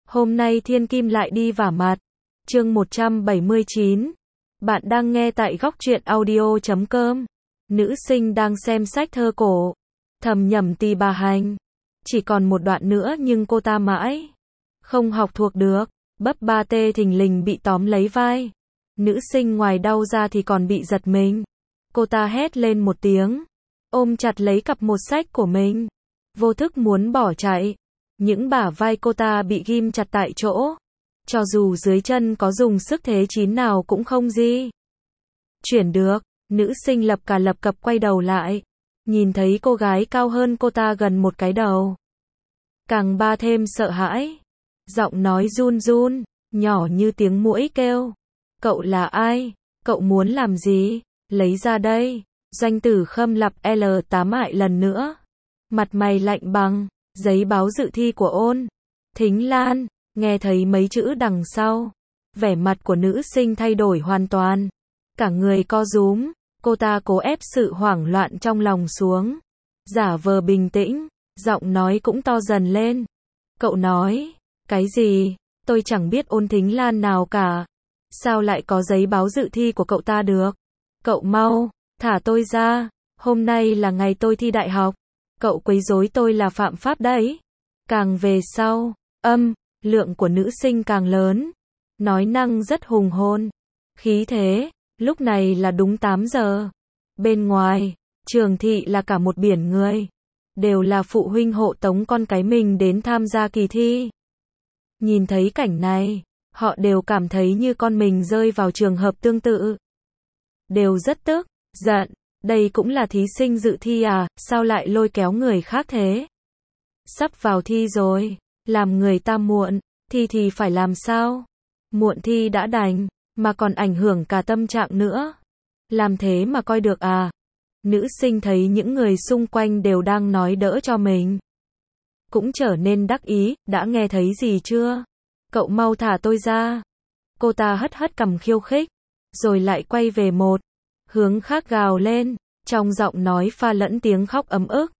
Hôm nay thiên kim lại đi vả mặt. Chương 179. Bạn đang nghe tại góc truyện audio.com. Nữ sinh đang xem sách thơ cổ. Thầm nhẩm tì bà hành. Chỉ còn một đoạn nữa nhưng cô ta mãi không học thuộc được. Bấp ba tê thình lình bị tóm lấy vai. Nữ sinh ngoài đau ra thì còn bị giật mình. Cô ta hét lên một tiếng, ôm chặt lấy cặp một sách của mình, vô thức muốn bỏ chạy. Những bả vai cô ta bị ghim chặt tại chỗ. Cho dù dưới chân có dùng sức thế chín nào cũng không di chuyển được. Nữ sinh lập cập quay đầu lại. Nhìn thấy cô gái cao hơn cô ta gần một cái đầu. Càng ba thêm sợ hãi. Giọng nói run run, nhỏ như tiếng muỗi kêu. Cậu là ai? Cậu muốn làm gì? Lấy ra đây. Doanh Tử Khâm lặp L8 lại lần nữa. Mặt mày lạnh bằng. Giấy báo dự thi của Ôn Thính Lan. Nghe thấy mấy chữ đằng sau, vẻ mặt của nữ sinh thay đổi hoàn toàn. Cả người co rúm. Cô ta cố ép sự hoảng loạn trong lòng xuống, giả vờ bình tĩnh, giọng nói cũng to dần lên. Cậu nói, cái gì? Tôi chẳng biết Ôn Thính Lan nào cả. Sao lại có giấy báo dự thi của cậu ta được? Cậu mau, thả tôi ra. Hôm nay là ngày tôi thi đại học. Cậu quấy rối tôi là phạm pháp đấy. Càng về sau, lượng của nữ sinh càng lớn. Nói năng rất hùng hồn, khí thế. Lúc này là đúng 8 giờ. Bên ngoài, trường thị là cả một biển người. Đều là phụ huynh hộ tống con cái mình đến tham gia kỳ thi. Nhìn thấy cảnh này, họ đều cảm thấy như con mình rơi vào trường hợp tương tự. Đều rất tức, giận. Đây cũng là thí sinh dự thi à, sao lại lôi kéo người khác thế? Sắp vào thi rồi, làm người ta muộn, thi thì phải làm sao? Muộn thi đã đành, mà còn ảnh hưởng cả tâm trạng nữa. Làm thế mà coi được à? Nữ sinh thấy những người xung quanh đều đang nói đỡ cho mình. Cũng trở nên đắc ý, đã nghe thấy gì chưa? Cậu mau thả tôi ra. Cô ta hất cằm khiêu khích, rồi lại quay về một hướng khác gào lên, trong giọng nói pha lẫn tiếng khóc ấm ức.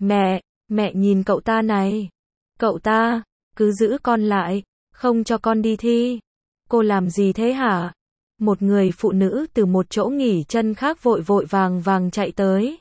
Mẹ nhìn cậu ta này. Cậu ta, cứ giữ con lại, không cho con đi thi. Cô làm gì thế hả? Một người phụ nữ từ một chỗ nghỉ chân khác vội vàng chạy tới.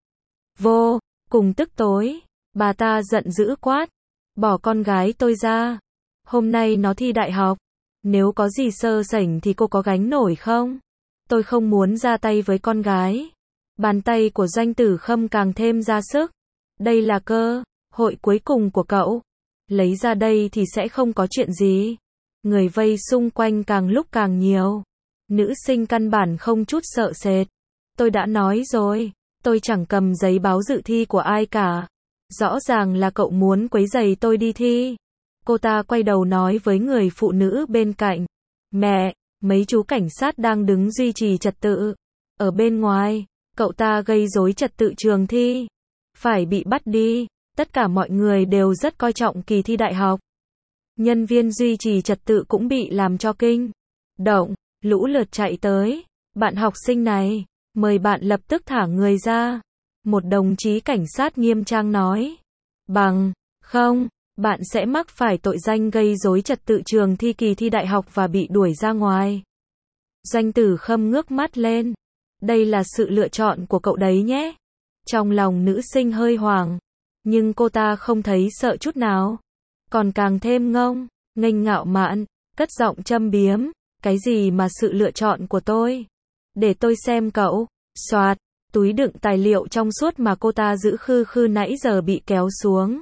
Vô cùng tức tối, bà ta giận dữ quát. Bỏ con gái tôi ra. Hôm nay nó thi đại học. Nếu có gì sơ sẩy thì cô có gánh nổi không? Tôi không muốn ra tay với con gái. Bàn tay của Doanh Tử Khâm càng thêm ra sức. Đây là cơ hội cuối cùng của cậu. Lấy ra đây thì sẽ không có chuyện gì. Người vây xung quanh càng lúc càng nhiều. Nữ sinh căn bản không chút sợ sệt. Tôi đã nói rồi, tôi chẳng cầm giấy báo dự thi của ai cả. Rõ ràng là cậu muốn quấy rầy tôi đi thi. Cô ta quay đầu nói với người phụ nữ bên cạnh. Mẹ, mấy chú cảnh sát đang đứng duy trì trật tự. Ở bên ngoài, cậu ta gây rối trật tự trường thi. Phải bị bắt đi. Tất cả mọi người đều rất coi trọng kỳ thi đại học. Nhân viên duy trì trật tự cũng bị làm cho kinh động, lũ lượt chạy tới. Bạn học sinh này, mời bạn lập tức thả người ra. Một đồng chí cảnh sát nghiêm trang nói. Bằng không, bạn sẽ mắc phải tội danh gây rối trật tự trường thi kỳ thi đại học và bị đuổi ra ngoài. Doanh Tử Khâm ngước mắt lên. Đây là sự lựa chọn của cậu đấy nhé. Trong lòng nữ sinh hơi hoảng, nhưng cô ta không thấy sợ chút nào. Còn càng thêm nghênh ngạo mạn, cất giọng châm biếm. Cái gì mà sự lựa chọn của tôi? Để tôi xem cậu. Soạt, túi đựng tài liệu trong suốt mà cô ta giữ khư nãy giờ bị kéo xuống.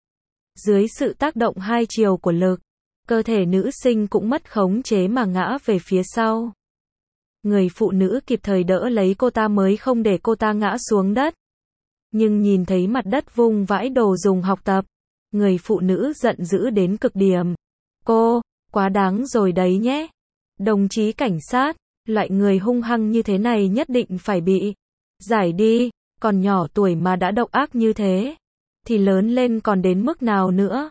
Dưới sự tác động hai chiều của lực, cơ thể nữ sinh cũng mất khống chế mà ngã về phía sau. Người phụ nữ kịp thời đỡ lấy cô ta mới không để cô ta ngã xuống đất. Nhưng nhìn thấy mặt đất vung vãi đồ dùng học tập, người phụ nữ giận dữ đến cực điểm. Cô, quá đáng rồi đấy nhé. Đồng chí cảnh sát, loại người hung hăng như thế này nhất định phải bị giải đi. Còn nhỏ tuổi mà đã độc ác như thế, thì lớn lên còn đến mức nào nữa?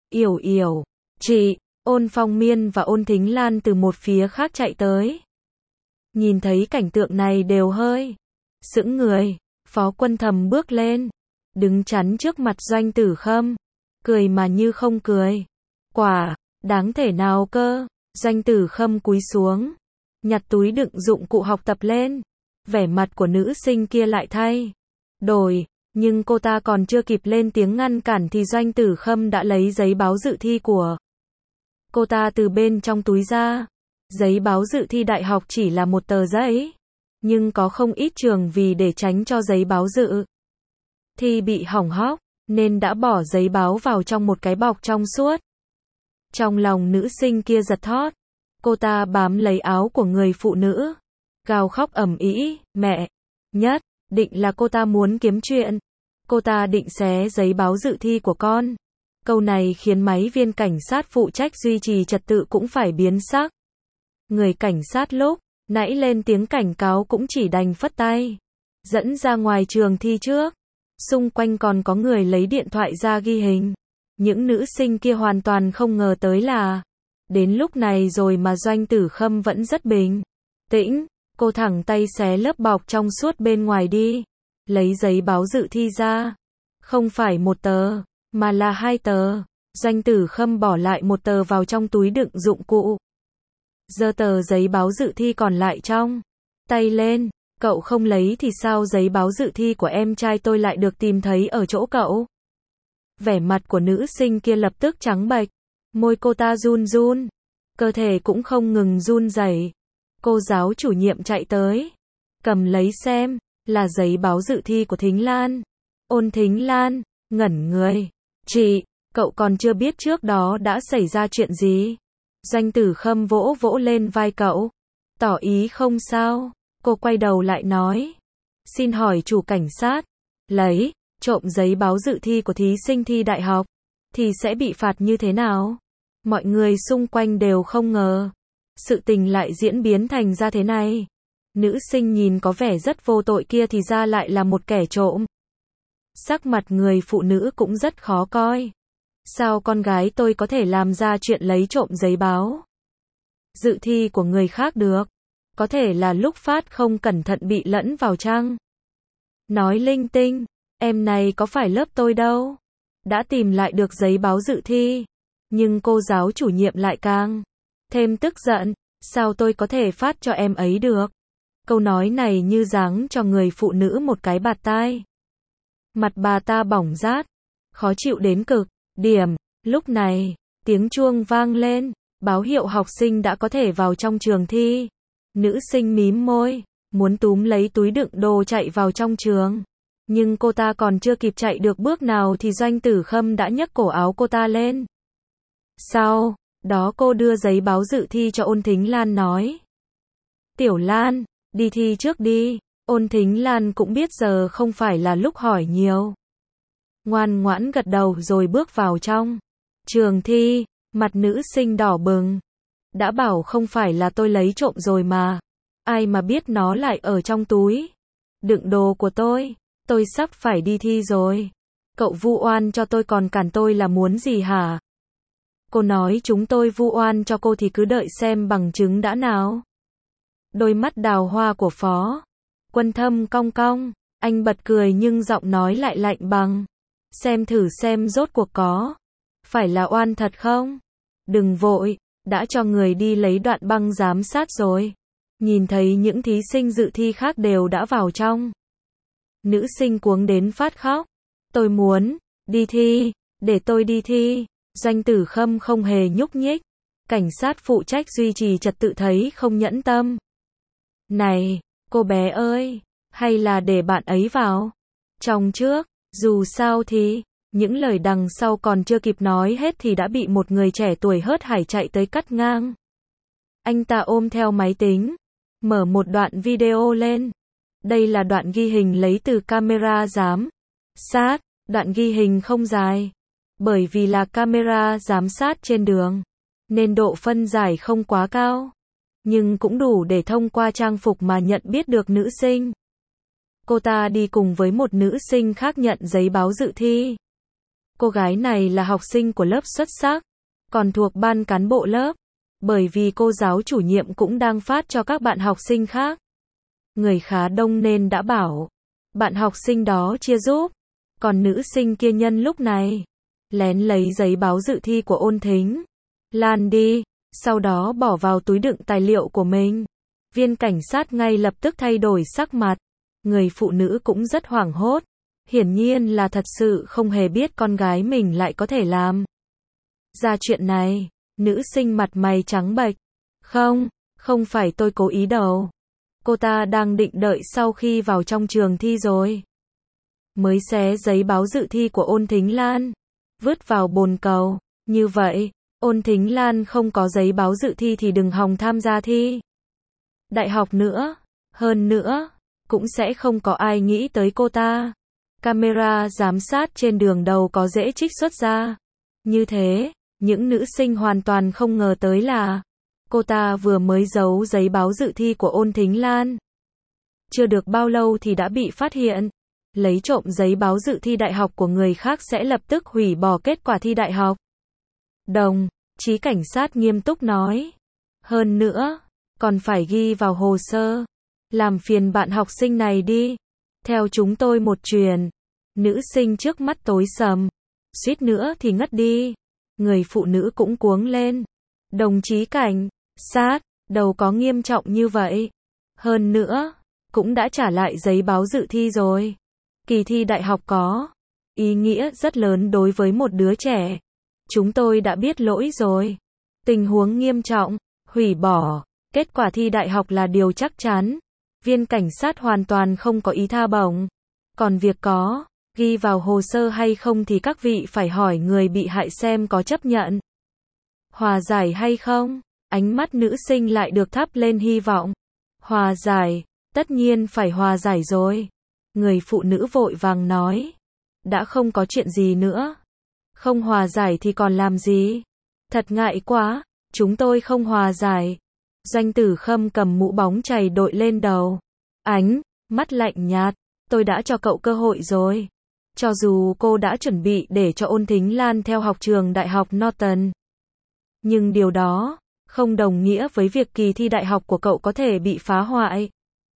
Yểu, chị, Ôn Phong Miên và Ôn Thính Lan từ một phía khác chạy tới. Nhìn thấy cảnh tượng này đều hơi sững người. Phó Quân Thầm bước lên, đứng chắn trước mặt Doanh Tử Khâm, cười mà như không cười. Quả Đáng thể nào cơ? Doanh Tử Khâm cúi xuống, nhặt túi đựng dụng cụ học tập lên. Vẻ mặt của nữ sinh kia lại thay đổi, nhưng cô ta còn chưa kịp lên tiếng ngăn cản thì Doanh Tử Khâm đã lấy giấy báo dự thi của cô ta từ bên trong túi ra. Giấy báo dự thi đại học chỉ là một tờ giấy, nhưng có không ít trường vì để tránh cho giấy báo dự thi bị hỏng hóc, nên đã bỏ giấy báo vào trong một cái bọc trong suốt. Trong lòng nữ sinh kia giật thót, cô ta bám lấy áo của người phụ nữ, gào khóc ầm ĩ, mẹ, nhất định là cô ta muốn kiếm chuyện. Cô ta định xé giấy báo dự thi của con. Câu này khiến mấy viên cảnh sát phụ trách duy trì trật tự cũng phải biến sắc. Người cảnh sát lúc nãy lên tiếng cảnh cáo cũng chỉ đành phất tay, dẫn ra ngoài trường thi trước. Xung quanh còn có người lấy điện thoại ra ghi hình. Những nữ sinh kia hoàn toàn không ngờ tới là đến lúc này rồi mà Doanh Tử Khâm vẫn rất bình tĩnh. Cô thẳng tay xé lớp bọc trong suốt bên ngoài đi, lấy giấy báo dự thi ra. Không phải một tờ, mà là 2 tờ. Doanh Tử Khâm bỏ lại một tờ vào trong túi đựng dụng cụ, giơ tờ giấy báo dự thi còn lại trong tay lên. Cậu không lấy thì sao giấy báo dự thi của em trai tôi lại được tìm thấy ở chỗ cậu? Vẻ mặt của nữ sinh kia lập tức trắng bệch, môi cô ta run run, cơ thể cũng không ngừng run rẩy. Cô giáo chủ nhiệm chạy tới, cầm lấy xem, là giấy báo dự thi của Thính Lan. Ôn Thính Lan ngẩn người, chị, cậu còn chưa biết trước đó đã xảy ra chuyện gì? Doanh Tử Khâm vỗ vỗ lên vai cậu, tỏ ý không sao. Cô quay đầu lại nói, xin hỏi chủ cảnh sát, lấy trộm giấy báo dự thi của thí sinh thi đại học thì sẽ bị phạt như thế nào? Mọi người xung quanh đều không ngờ sự tình lại diễn biến thành ra thế này. Nữ sinh nhìn có vẻ rất vô tội kia thì ra lại là một kẻ trộm. Sắc mặt người phụ nữ cũng rất khó coi. Sao con gái tôi có thể làm ra chuyện lấy trộm giấy báo dự thi của người khác được? Có thể là lúc phát không cẩn thận bị lẫn vào chăng? Nói linh tinh, em này có phải lớp tôi đâu. Đã tìm lại được giấy báo dự thi. Nhưng cô giáo chủ nhiệm lại càng thêm tức giận. Sao tôi có thể phát cho em ấy được? Câu nói này như giáng cho người phụ nữ một cái bạt tai. Mặt bà ta bỏng rát, khó chịu đến cực điểm. Lúc này, tiếng chuông vang lên, báo hiệu học sinh đã có thể vào trong trường thi. Nữ sinh mím môi, muốn túm lấy túi đựng đồ chạy vào trong trường. Nhưng cô ta còn chưa kịp chạy được bước nào thì Doanh Tử Khâm đã nhấc cổ áo cô ta lên. Sau đó cô đưa giấy báo dự thi cho Ôn Thính Lan nói, Tiểu Lan, đi thi trước đi. Ôn Thính Lan cũng biết giờ không phải là lúc hỏi nhiều. Ngoan ngoãn gật đầu rồi bước vào trong trường thi. Mặt nữ sinh đỏ bừng. Đã bảo không phải là tôi lấy trộm rồi mà. Ai mà biết nó lại ở trong túi đựng đồ của tôi. Tôi sắp phải đi thi rồi. Cậu vu oan cho tôi còn cản tôi là muốn gì hả? Cô nói chúng tôi vu oan cho cô thì cứ đợi xem bằng chứng đã nào. Đôi mắt đào hoa của Phó Quân Thâm cong cong. Anh bật cười nhưng giọng nói lại lạnh băng. Xem thử xem rốt cuộc có phải là oan thật không? Đừng vội, đã cho người đi lấy đoạn băng giám sát rồi. Nhìn thấy những thí sinh dự thi khác đều đã vào trong. Nữ sinh cuống đến phát khóc. Tôi muốn đi thi, để tôi đi thi. Doanh Tử Khâm không hề nhúc nhích. Cảnh sát phụ trách duy trì trật tự thấy không nhẫn tâm. Này, cô bé ơi, hay là để bạn ấy vào trong trước, dù sao thì những lời đằng sau còn chưa kịp nói hết thì đã bị một người trẻ tuổi hớt hải chạy tới cắt ngang. Anh ta ôm theo máy tính, mở một đoạn video lên. Đây là đoạn ghi hình lấy từ camera giám sát. Đoạn ghi hình không dài, bởi vì là camera giám sát trên đường, nên độ phân giải không quá cao. Nhưng cũng đủ để thông qua trang phục mà nhận biết được nữ sinh. Cô ta đi cùng với một nữ sinh khác nhận giấy báo dự thi. Cô gái này là học sinh của lớp xuất sắc, còn thuộc ban cán bộ lớp, bởi vì cô giáo chủ nhiệm cũng đang phát cho các bạn học sinh khác. Người khá đông nên đã bảo bạn học sinh đó chia giúp, còn nữ sinh kia nhân lúc này lén lấy giấy báo dự thi của Ôn Thính Lan đi, sau đó bỏ vào túi đựng tài liệu của mình. Viên cảnh sát ngay lập tức thay đổi sắc mặt. Người phụ nữ cũng rất hoảng hốt. Hiển nhiên là thật sự không hề biết con gái mình lại có thể làm ra chuyện này. Nữ sinh mặt mày trắng bệch. Không phải tôi cố ý đâu. Cô ta đang định đợi sau khi vào trong trường thi rồi. Mới xé giấy báo dự thi của Ôn Thính Lan. Vứt vào bồn cầu. Như vậy, Ôn Thính Lan không có giấy báo dự thi thì đừng hòng tham gia thi đại học nữa. Hơn nữa, cũng sẽ không có ai nghĩ tới cô ta. Camera giám sát trên đường đầu có dễ trích xuất ra. Như thế, những nữ sinh hoàn toàn không ngờ tới là cô ta vừa mới giấu giấy báo dự thi của Ôn Thính Lan. Chưa được bao lâu thì đã bị phát hiện. Lấy trộm giấy báo dự thi đại học của người khác sẽ lập tức hủy bỏ kết quả thi đại học. Đồng chí cảnh sát nghiêm túc nói. Hơn nữa, còn phải ghi vào hồ sơ. Làm phiền bạn học sinh này đi. Theo chúng tôi một chuyện. Nữ sinh trước mắt tối sầm. Suýt nữa thì ngất đi. Người phụ nữ cũng cuống lên. Đồng chí cảnh sát, đâu có nghiêm trọng như vậy. Hơn nữa, cũng đã trả lại giấy báo dự thi rồi. Kỳ thi đại học có ý nghĩa rất lớn đối với một đứa trẻ. Chúng tôi đã biết lỗi rồi. Tình huống nghiêm trọng, hủy bỏ kết quả thi đại học là điều chắc chắn. Viên cảnh sát hoàn toàn không có ý tha bổng. Còn việc có ghi vào hồ sơ hay không thì các vị phải hỏi người bị hại xem có chấp nhận hòa giải hay không. Ánh mắt nữ sinh lại được thắp lên hy vọng. Hòa giải, tất nhiên phải hòa giải rồi. Người phụ nữ vội vàng nói. Đã không có chuyện gì nữa. Không hòa giải thì còn làm gì? Thật ngại quá, chúng tôi không hòa giải. Doanh Tử Khâm cầm mũ bóng chày đội lên đầu. Ánh mắt lạnh nhạt. Tôi đã cho cậu cơ hội rồi. Cho dù cô đã chuẩn bị để cho Ôn Thính Lan theo học trường Đại học Norton. Nhưng điều đó không đồng nghĩa với việc kỳ thi đại học của cậu có thể bị phá hoại.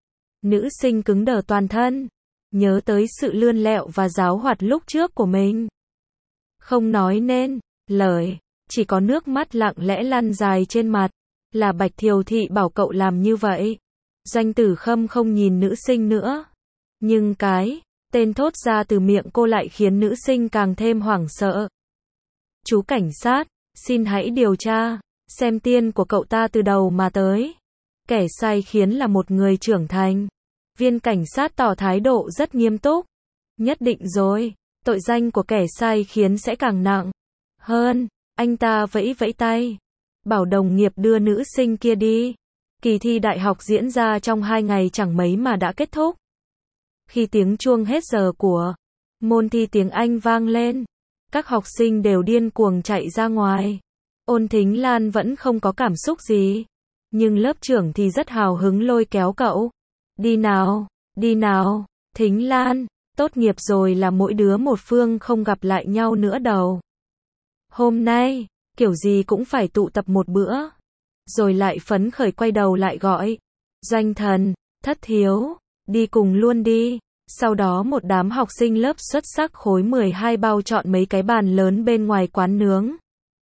Nữ sinh cứng đờ toàn thân. Nhớ tới sự lươn lẹo và giáo hoạt lúc trước của mình. Không nói nên lời. Chỉ có nước mắt lặng lẽ lăn dài trên mặt. Là Bạch Thiều Thị bảo cậu làm như vậy. Doanh Tử Khâm không nhìn nữ sinh nữa. Nhưng cái tên thốt ra từ miệng cô lại khiến nữ sinh càng thêm hoảng sợ. Chú cảnh sát, xin hãy điều tra, xem tiên của cậu ta từ đầu mà tới. Kẻ sai khiến là một người trưởng thành. Viên cảnh sát tỏ thái độ rất nghiêm túc. Nhất định rồi, tội danh của kẻ sai khiến sẽ càng nặng hơn. Anh ta vẫy vẫy tay. Bảo đồng nghiệp đưa nữ sinh kia đi. Kỳ thi đại học diễn ra trong 2 ngày chẳng mấy mà đã kết thúc. Khi tiếng chuông hết giờ của môn thi tiếng Anh vang lên, các học sinh đều điên cuồng chạy ra ngoài. Ôn Thính Lan vẫn không có cảm xúc gì. Nhưng lớp trưởng thì rất hào hứng lôi kéo cậu. Đi nào, Thính Lan, tốt nghiệp rồi là mỗi đứa một phương không gặp lại nhau nữa đâu. Hôm nay, kiểu gì cũng phải tụ tập một bữa. Rồi lại phấn khởi quay đầu lại gọi. Doanh Thần, Thất Thiếu, đi cùng luôn đi. Sau đó một đám học sinh lớp xuất sắc khối 12 bao chọn mấy cái bàn lớn bên ngoài quán nướng.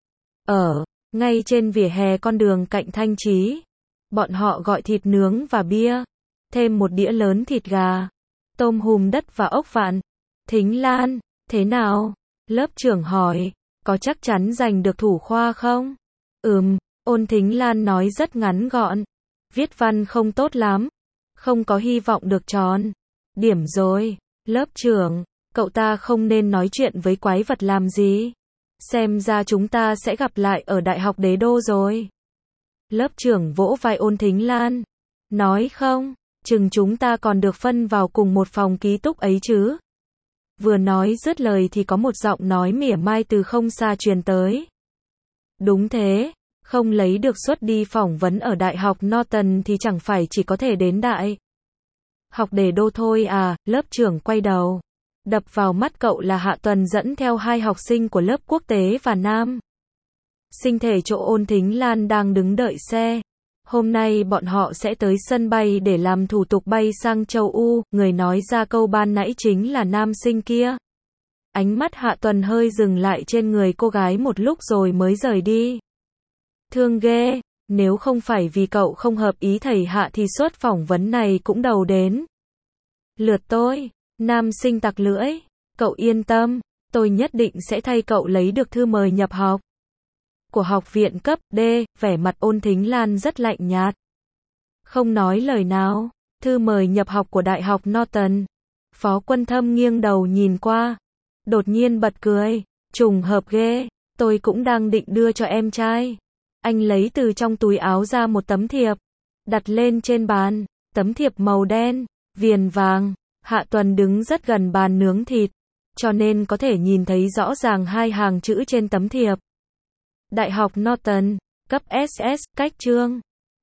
Ngay trên vỉa hè con đường cạnh Thanh Chí. Bọn họ gọi thịt nướng và bia. Thêm một đĩa lớn thịt gà, tôm hùm đất và ốc vạn. Thính Lan, thế nào? Lớp trưởng hỏi, có chắc chắn giành được thủ khoa không? Ôn Thính Lan nói rất ngắn gọn. Viết văn không tốt lắm. Không có hy vọng được tròn điểm rồi. Lớp trưởng, cậu ta không nên nói chuyện với quái vật làm gì. Xem ra chúng ta sẽ gặp lại ở Đại học Đế Đô rồi. Lớp trưởng vỗ vai Ôn Thính Lan. Nói không, chừng chúng ta còn được phân vào cùng một phòng ký túc ấy chứ. Vừa nói dứt lời thì có một giọng nói mỉa mai từ không xa truyền tới. Đúng thế, không lấy được suất đi phỏng vấn ở Đại học Norton thì chẳng phải chỉ có thể đến Đại học Đế Đô thôi à. Lớp trưởng quay đầu. Đập vào mắt cậu là Hạ Tuần dẫn theo 2 học sinh của lớp quốc tế và nam sinh thể chỗ Ôn Thính Lan đang đứng đợi xe. Hôm nay bọn họ sẽ tới sân bay để làm thủ tục bay sang châu Âu. Người nói ra câu ban nãy chính là nam sinh kia. Ánh mắt Hạ Tuần hơi dừng lại trên người cô gái một lúc rồi mới rời đi. Thương ghê, nếu không phải vì cậu không hợp ý thầy Hạ thì suốt phỏng vấn này cũng đầu đến lượt tôi. Nam sinh tặc lưỡi, cậu yên tâm, tôi nhất định sẽ thay cậu lấy được thư mời nhập học của học viện cấp D. Vẻ mặt Ôn Thính Lan rất lạnh nhạt, không nói lời nào. Thư mời nhập học của Đại học Norton. Phó Quân Thâm nghiêng đầu nhìn qua, đột nhiên bật cười, trùng hợp ghê, tôi cũng đang định đưa cho em trai. Anh lấy từ trong túi áo ra một tấm thiệp, đặt lên trên bàn, tấm thiệp màu đen, viền vàng. Hạ Tuần đứng rất gần bàn nướng thịt, cho nên có thể nhìn thấy rõ ràng hai hàng chữ trên tấm thiệp. Đại học Norton, cấp SS, cách chương.